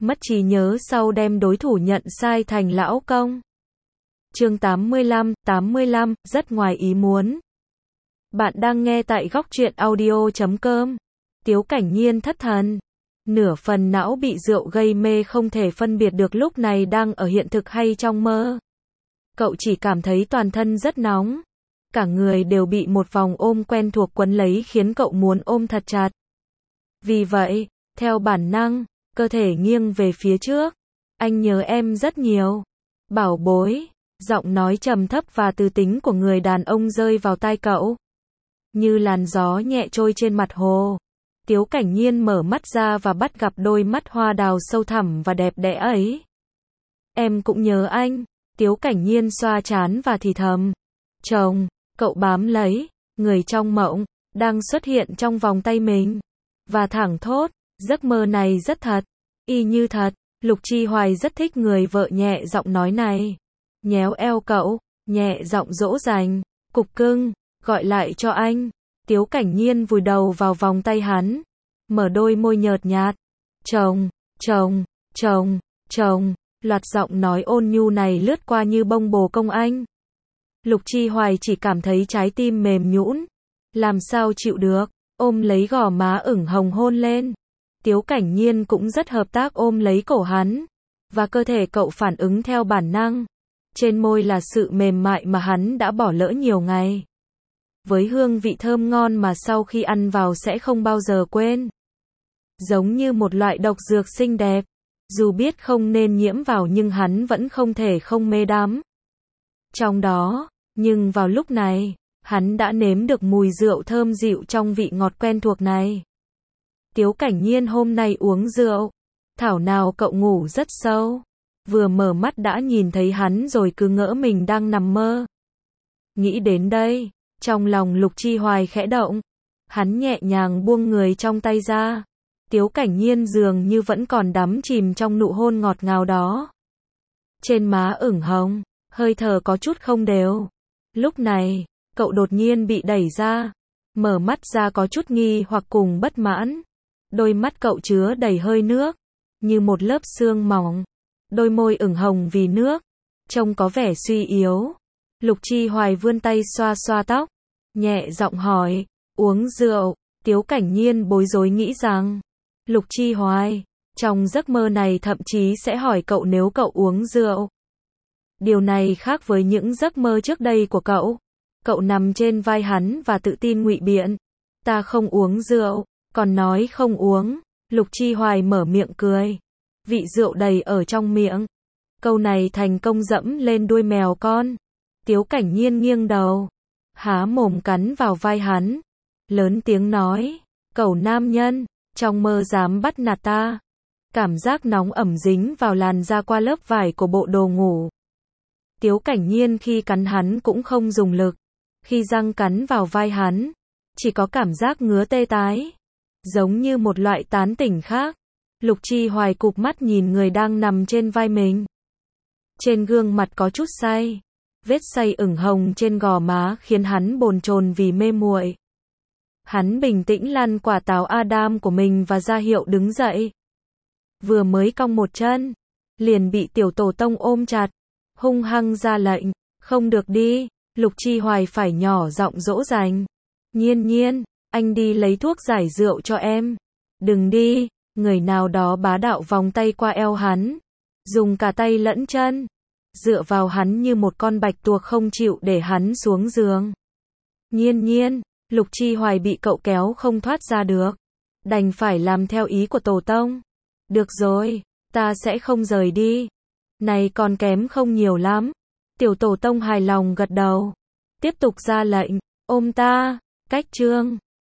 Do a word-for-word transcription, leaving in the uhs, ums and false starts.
mất trí nhớ sau đem đối thủ nhận sai thành lão công. Chương tám mươi lăm, tám mươi lăm, rất ngoài ý muốn. Bạn đang nghe tại góc truyện audio chấm com. Tiếu Cảnh Nhiên thất thần. Nửa phần não bị rượu gây mê không thể phân biệt được lúc này đang ở hiện thực hay trong mơ. Cậu chỉ cảm thấy toàn thân rất nóng. Cả người đều bị một vòng ôm quen thuộc quấn lấy khiến cậu muốn ôm thật chặt. Vì vậy, theo bản năng, cơ thể nghiêng về phía trước. Anh nhớ em rất nhiều. Bảo bối. Giọng nói trầm thấp và tư tính của người đàn ông rơi vào tai cậu. Như làn gió nhẹ trôi trên mặt hồ. Tiếu Cảnh Nhiên mở mắt ra và bắt gặp đôi mắt hoa đào sâu thẳm và đẹp đẽ ấy. Em cũng nhớ anh. Tiếu Cảnh Nhiên xoa trán và thì thầm. Chồng, cậu bám lấy, người trong mộng, đang xuất hiện trong vòng tay mình. Và thẳng thốt, giấc mơ này rất thật, y như thật. Lục Chi Hoài rất thích người vợ nhẹ giọng nói này. Nhéo eo cậu, nhẹ giọng dỗ dành, cục cưng, gọi lại cho anh. Tiếu Cảnh Nhiên vùi đầu vào vòng tay hắn, mở đôi môi nhợt nhạt. Chồng, chồng, chồng, chồng, loạt giọng nói ôn nhu này lướt qua như bông bồ công anh. Lục Chi Hoài chỉ cảm thấy trái tim mềm nhũn, làm sao chịu được, ôm lấy gò má ửng hồng hôn lên. Tiếu Cảnh Nhiên cũng rất hợp tác ôm lấy cổ hắn, và cơ thể cậu phản ứng theo bản năng. Trên môi là sự mềm mại mà hắn đã bỏ lỡ nhiều ngày. Với hương vị thơm ngon mà sau khi ăn vào sẽ không bao giờ quên. Giống như một loại độc dược xinh đẹp. Dù biết không nên nhiễm vào nhưng hắn vẫn không thể không mê đắm trong đó. Nhưng vào lúc này, hắn đã nếm được mùi rượu thơm dịu trong vị ngọt quen thuộc này. Tiếu Cảnh Nhiên hôm nay uống rượu. Thảo nào cậu ngủ rất sâu. Vừa mở mắt đã nhìn thấy hắn rồi cứ ngỡ mình đang nằm mơ. Nghĩ đến đây, trong lòng Lục Chi Hoài khẽ động. Hắn nhẹ nhàng buông người trong tay ra. Tiếu Cảnh Nhiên dường như vẫn còn đắm chìm trong nụ hôn ngọt ngào đó. Trên má ửng hồng, hơi thở có chút không đều. Lúc này, cậu đột nhiên bị đẩy ra. Mở mắt ra có chút nghi hoặc cùng bất mãn. Đôi mắt cậu chứa đầy hơi nước, như một lớp sương mỏng. Đôi môi ửng hồng vì nước, trông có vẻ suy yếu. Lục Chi Hoài vươn tay xoa xoa tóc, nhẹ giọng hỏi, uống rượu. Tiếu Cảnh Nhiên bối rối nghĩ rằng, Lục Chi Hoài, trong giấc mơ này thậm chí sẽ hỏi cậu nếu cậu uống rượu. Điều này khác với những giấc mơ trước đây của cậu. Cậu nằm trên vai hắn và tự tin ngụy biện. Ta không uống rượu, còn nói không uống. Lục Chi Hoài mở miệng cười. Vị rượu đầy ở trong miệng. Câu này thành công dẫm lên đuôi mèo con. Tiếu Cảnh Nhiên nghiêng đầu, há mồm cắn vào vai hắn. Lớn tiếng nói, cẩu nam nhân, trong mơ dám bắt nạt ta. Cảm giác nóng ẩm dính vào làn da qua lớp vải của bộ đồ ngủ. Tiếu Cảnh Nhiên khi cắn hắn cũng không dùng lực. Khi răng cắn vào vai hắn, chỉ có cảm giác ngứa tê tái. Giống như một loại tán tỉnh khác. Lục Chi Hoài cụp mắt nhìn người đang nằm trên vai mình. Trên gương mặt có chút say. Vết say ửng hồng trên gò má khiến hắn bồn chồn vì mê muội. Hắn bình tĩnh lăn quả táo Adam của mình và ra hiệu đứng dậy. Vừa mới cong một chân, liền bị tiểu tổ tông ôm chặt, hung hăng ra lệnh, không được đi. Lục Chi Hoài phải nhỏ giọng dỗ dành. Nhiên Nhiên, anh đi lấy thuốc giải rượu cho em. Đừng đi. Người nào đó bá đạo vòng tay qua eo hắn, dùng cả tay lẫn chân, dựa vào hắn như một con bạch tuộc không chịu để hắn xuống giường. Nhiên Nhiên, Lục Chi Hoài bị cậu kéo không thoát ra được, đành phải làm theo ý của tổ tông. Được rồi, ta sẽ không rời đi. Này còn kém không nhiều lắm. Tiểu tổ tông hài lòng gật đầu, tiếp tục ra lệnh, ôm ta. Cách chương